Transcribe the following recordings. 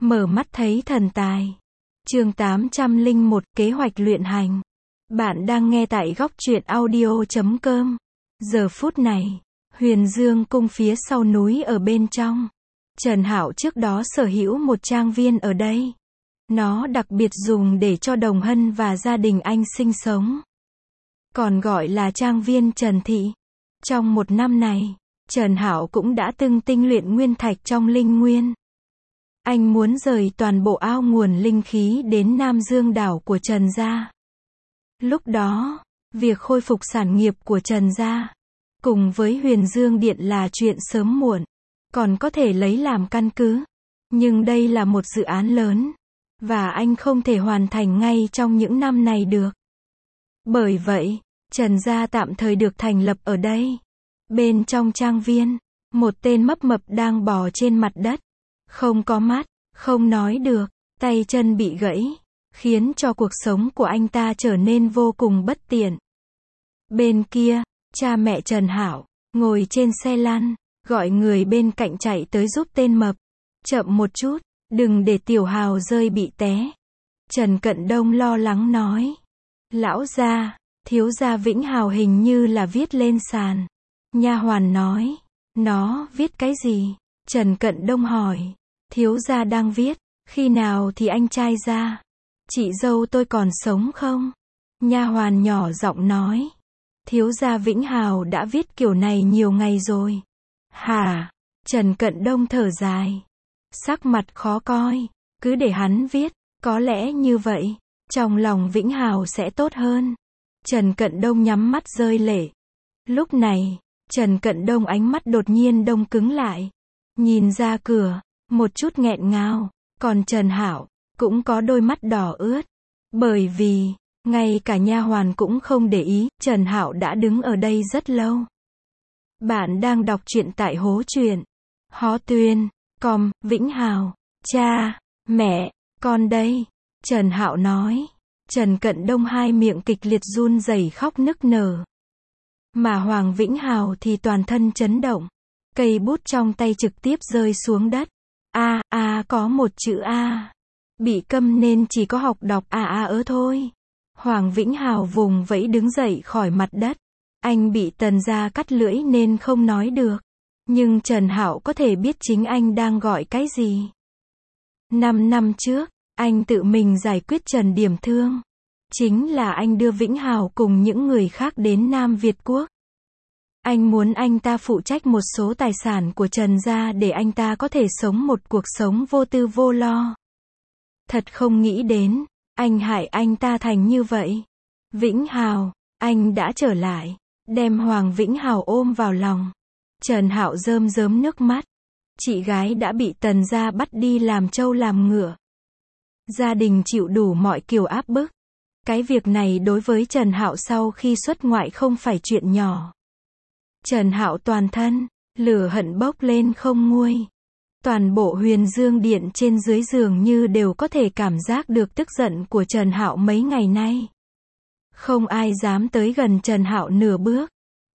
Mở mắt thấy thần tài. Chương 801 Kế hoạch luyện hành. Bạn đang nghe tại góc truyện audio.com. Giờ phút này, Huyền Dương cung phía sau núi ở bên trong. Trần Hạo trước đó sở hữu một trang viên ở đây. Nó đặc biệt dùng để cho Đồng Hân và gia đình anh sinh sống. Còn gọi là trang viên Trần Thị. Trong một năm này, Trần Hạo cũng đã từng tinh luyện nguyên thạch trong linh nguyên. Anh muốn rời toàn bộ ao nguồn linh khí đến Nam Dương đảo của Trần gia. Lúc đó, việc khôi phục sản nghiệp của Trần gia, cùng với Huyền Dương Điện là chuyện sớm muộn, còn có thể lấy làm căn cứ. Nhưng đây là một dự án lớn, và anh không thể hoàn thành ngay trong những năm này được. Bởi vậy, Trần gia tạm thời được thành lập ở đây. Bên trong trang viên, một tên mấp mập đang bò trên mặt đất. Không có mắt, không nói được, tay chân bị gãy, khiến cho cuộc sống của anh ta trở nên vô cùng bất tiện. Bên kia, cha mẹ Trần Hạo, ngồi trên xe lăn, gọi người bên cạnh chạy tới giúp tên mập. Chậm một chút, đừng để Tiểu Hào rơi bị té. Trần Cận Đông lo lắng nói. Lão gia, thiếu gia Vĩnh Hào hình như là viết lên sàn. Nha hoàn nói. Nó viết cái gì? Trần Cận Đông hỏi. Thiếu gia đang viết. Khi nào thì anh trai ra? Chị dâu tôi còn sống không? Nha hoàn nhỏ giọng nói. Thiếu gia Vĩnh Hào đã viết kiểu này nhiều ngày rồi. Hả? Trần Cận Đông thở dài. Sắc mặt khó coi. Cứ để hắn viết. Có lẽ như vậy, trong lòng Vĩnh Hào sẽ tốt hơn. Trần Cận Đông nhắm mắt rơi lệ. Lúc này, Trần Cận Đông ánh mắt đột nhiên đông cứng lại. Nhìn ra cửa, một chút nghẹn ngào. Còn Trần Hạo cũng có đôi mắt đỏ ướt. Bởi vì, ngay cả nha hoàn cũng không để ý, Trần Hạo đã đứng ở đây rất lâu. Bạn đang đọc truyện tại Hố Truyện. Hó Tuyên, com, Vĩnh Hào. Cha, mẹ, con đây. Trần Hạo nói. Trần Cận Đông hai miệng kịch liệt run rẩy khóc nức nở. Mà Hoàng Vĩnh Hào thì toàn thân chấn động. Cây bút trong tay trực tiếp rơi xuống đất. Có một chữ A. Bị câm nên chỉ có học đọc thôi. Hoàng Vĩnh Hào vùng vẫy đứng dậy khỏi mặt đất. Anh bị Tần gia cắt lưỡi nên không nói được. Nhưng Trần Hạo có thể biết chính anh đang gọi cái gì. 5 năm trước, anh tự mình giải quyết Trần Điểm Thương. Chính là anh đưa Vĩnh Hào cùng những người khác đến Nam Việt Quốc. Anh muốn anh ta phụ trách một số tài sản của Trần gia để anh ta có thể sống một cuộc sống vô tư vô lo. Thật không nghĩ đến, anh hại anh ta thành như vậy. Vĩnh Hào, anh đã trở lại, đem Hoàng Vĩnh Hào ôm vào lòng. Trần Hạo rơm rớm nước mắt. Chị gái đã bị Tần gia bắt đi làm trâu làm ngựa. Gia đình chịu đủ mọi kiểu áp bức. Cái việc này đối với Trần Hạo sau khi xuất ngoại không phải chuyện nhỏ. Trần Hạo toàn thân, lửa hận bốc lên không nguôi. Toàn bộ Huyền Dương Điện trên dưới dường như đều có thể cảm giác được tức giận của Trần Hạo mấy ngày nay. Không ai dám tới gần Trần Hạo nửa bước.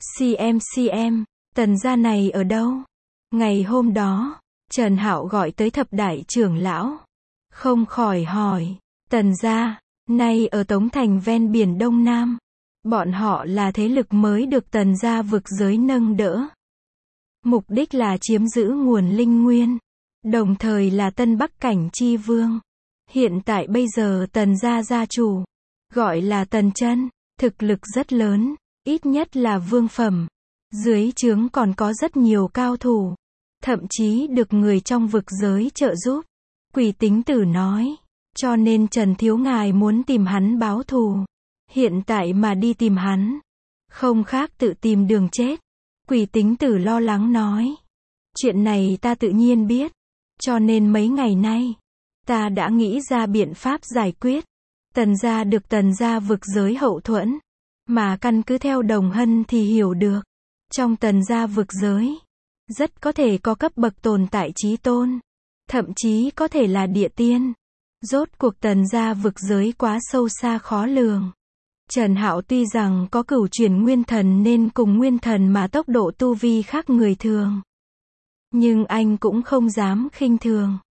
CM, Tần gia này ở đâu? Ngày hôm đó, Trần Hạo gọi tới thập đại trưởng lão. Không khỏi hỏi, Tần gia, nay ở Tống Thành ven biển Đông Nam. Bọn họ là thế lực mới được Tần gia vực giới nâng đỡ. Mục đích là chiếm giữ nguồn linh nguyên, đồng thời là Tân Bắc Cảnh chi vương. Hiện tại bây giờ Tần gia gia chủ, gọi là Tần Chân, thực lực rất lớn, ít nhất là vương phẩm. Dưới trướng còn có rất nhiều cao thủ, thậm chí được người trong vực giới trợ giúp. Quỷ Tính Tử nói, cho nên Trần thiếu ngài muốn tìm hắn báo thù. Hiện tại mà đi tìm hắn, không khác tự tìm đường chết. Quỷ Tính Tử lo lắng nói. Chuyện này ta tự nhiên biết. Cho nên mấy ngày nay, ta đã nghĩ ra biện pháp giải quyết. Tần gia được Tần gia vực giới hậu thuẫn. Mà căn cứ theo Đồng Hân thì hiểu được. Trong Tần gia vực giới, rất có thể có cấp bậc tồn tại chí tôn. Thậm chí có thể là địa tiên. Rốt cuộc Tần gia vực giới quá sâu xa khó lường. Trần Hạo tuy rằng có cửu chuyển nguyên thần nên cùng nguyên thần mà tốc độ tu vi khác người thường. Nhưng anh cũng không dám khinh thường.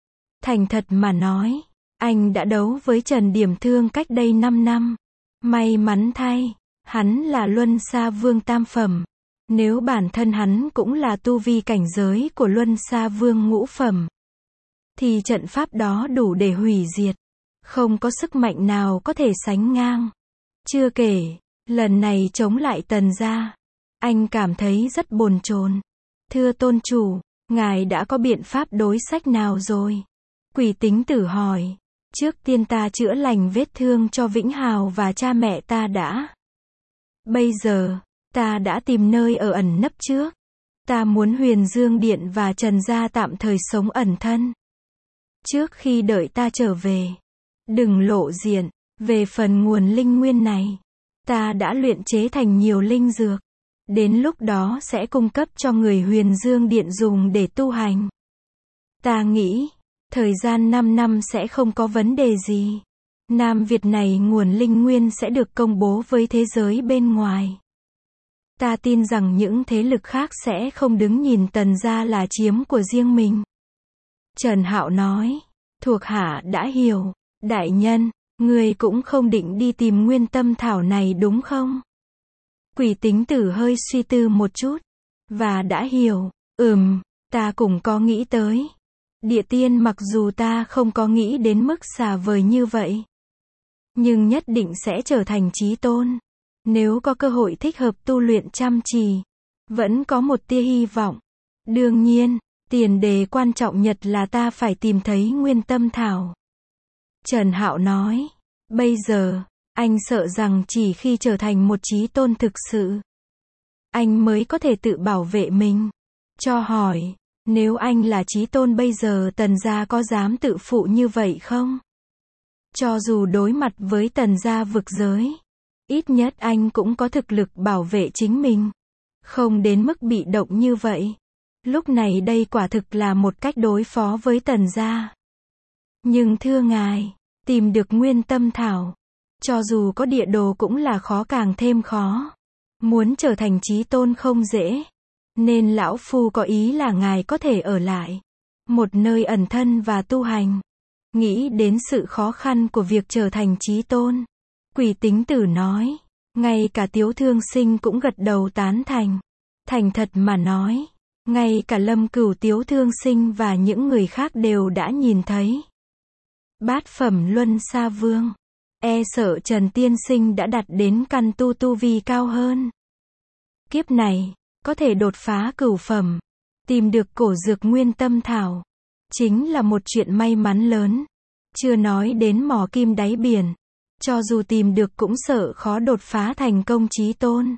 Thành thật mà nói, anh đã đấu với Trần Điểm Thương cách đây 5 năm. May mắn thay, hắn là Luân Xa Vương tam phẩm. Nếu bản thân hắn cũng là tu vi cảnh giới của Luân Xa Vương ngũ phẩm, thì trận pháp đó đủ để hủy diệt. Không có sức mạnh nào có thể sánh ngang. Chưa kể, lần này chống lại Tần gia, anh cảm thấy rất bồn chồn. Thưa tôn chủ, ngài đã có biện pháp đối sách nào rồi? Quỷ Tính Tử hỏi. Trước tiên ta chữa lành vết thương cho Vĩnh Hào và cha mẹ ta đã. Bây giờ, ta đã tìm nơi ở ẩn nấp trước. Ta muốn Huyền Dương Điện và Trần gia tạm thời sống ẩn thân. Trước khi đợi ta trở về, đừng lộ diện. Về phần nguồn linh nguyên này, ta đã luyện chế thành nhiều linh dược. Đến lúc đó sẽ cung cấp cho người Huyền Dương Điện dùng để tu hành. Ta nghĩ, thời gian 5 năm sẽ không có vấn đề gì. Nam Việt này nguồn linh nguyên sẽ được công bố với thế giới bên ngoài. Ta tin rằng những thế lực khác sẽ không đứng nhìn Tần gia là chiếm của riêng mình. Trần Hạo nói, thuộc hạ đã hiểu. Đại nhân, người cũng không định đi tìm nguyên tâm thảo này đúng không? Quỷ Tính Tử hơi suy tư một chút, và đã hiểu. Ta cũng có nghĩ tới. Địa tiên mặc dù ta không có nghĩ đến mức xa vời như vậy, nhưng nhất định sẽ trở thành chí tôn. Nếu có cơ hội thích hợp tu luyện chăm chỉ, vẫn có một tia hy vọng. Đương nhiên, tiền đề quan trọng nhất là ta phải tìm thấy nguyên tâm thảo. Trần Hạo nói, bây giờ, anh sợ rằng chỉ khi trở thành một chí tôn thực sự, anh mới có thể tự bảo vệ mình. Cho hỏi, nếu anh là chí tôn bây giờ Tần gia có dám tự phụ như vậy không? Cho dù đối mặt với Tần gia vực giới, ít nhất anh cũng có thực lực bảo vệ chính mình. Không đến mức bị động như vậy. Lúc này đây quả thực là một cách đối phó với Tần gia. Nhưng thưa ngài, tìm được nguyên tâm thảo, cho dù có địa đồ cũng là khó càng thêm khó. Muốn trở thành chí tôn không dễ. Nên lão phu có ý là ngài có thể ở lại một nơi ẩn thân và tu hành. Nghĩ đến sự khó khăn của việc trở thành chí tôn, Quỷ Tính Tử nói. Ngay cả Tiếu Thương Sinh cũng gật đầu tán thành. Thành thật mà nói, ngay cả Lâm Cửu, Tiếu Thương Sinh và những người khác đều đã nhìn thấy. Bát phẩm Luân Xa Vương, e sợ Trần tiên sinh đã đạt đến căn tu vi cao hơn. Kiếp này, có thể đột phá cửu phẩm, tìm được cổ dược nguyên tâm thảo, chính là một chuyện may mắn lớn. Chưa nói đến mỏ kim đáy biển, cho dù tìm được cũng sợ khó đột phá thành công chí tôn.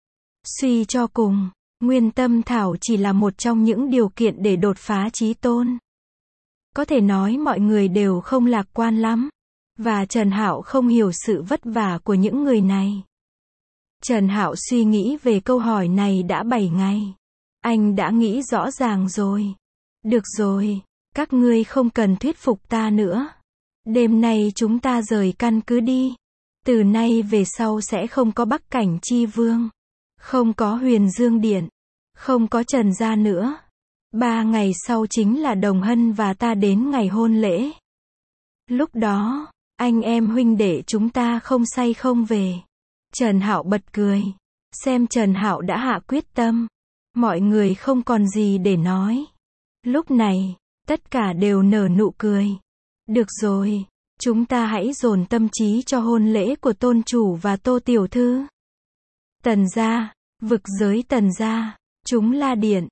Suy cho cùng, nguyên tâm thảo chỉ là một trong những điều kiện để đột phá chí tôn. Có thể nói mọi người đều không lạc quan lắm, và Trần Hạo không hiểu sự vất vả của những người này. Trần Hạo suy nghĩ về câu hỏi này đã 7 ngày. Anh đã nghĩ rõ ràng rồi. Được rồi, các ngươi không cần thuyết phục ta nữa. Đêm nay chúng ta rời căn cứ đi. Từ nay về sau sẽ không có Bắc Cảnh Chi Vương, không có Huyền Dương Điện, không có Trần gia nữa. 3 ngày sau chính là Đồng Hân và ta đến ngày hôn lễ. Lúc đó, anh em huynh đệ chúng ta không say không về. Trần Hạo bật cười. Xem Trần Hạo đã hạ quyết tâm. Mọi người không còn gì để nói. Lúc này, tất cả đều nở nụ cười. Được rồi, chúng ta hãy dồn tâm trí cho hôn lễ của tôn chủ và Tô tiểu thư. Tần gia, vực giới Tần gia, chúng La Điện,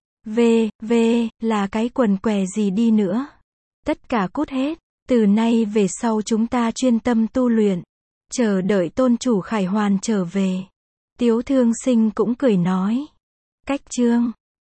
là cái quần què gì đi nữa. Tất cả cút hết, từ nay về sau chúng ta chuyên tâm tu luyện, chờ đợi tôn chủ Khải Hoàn trở về. Tiếu Thương Sinh cũng cười nói. Cách chương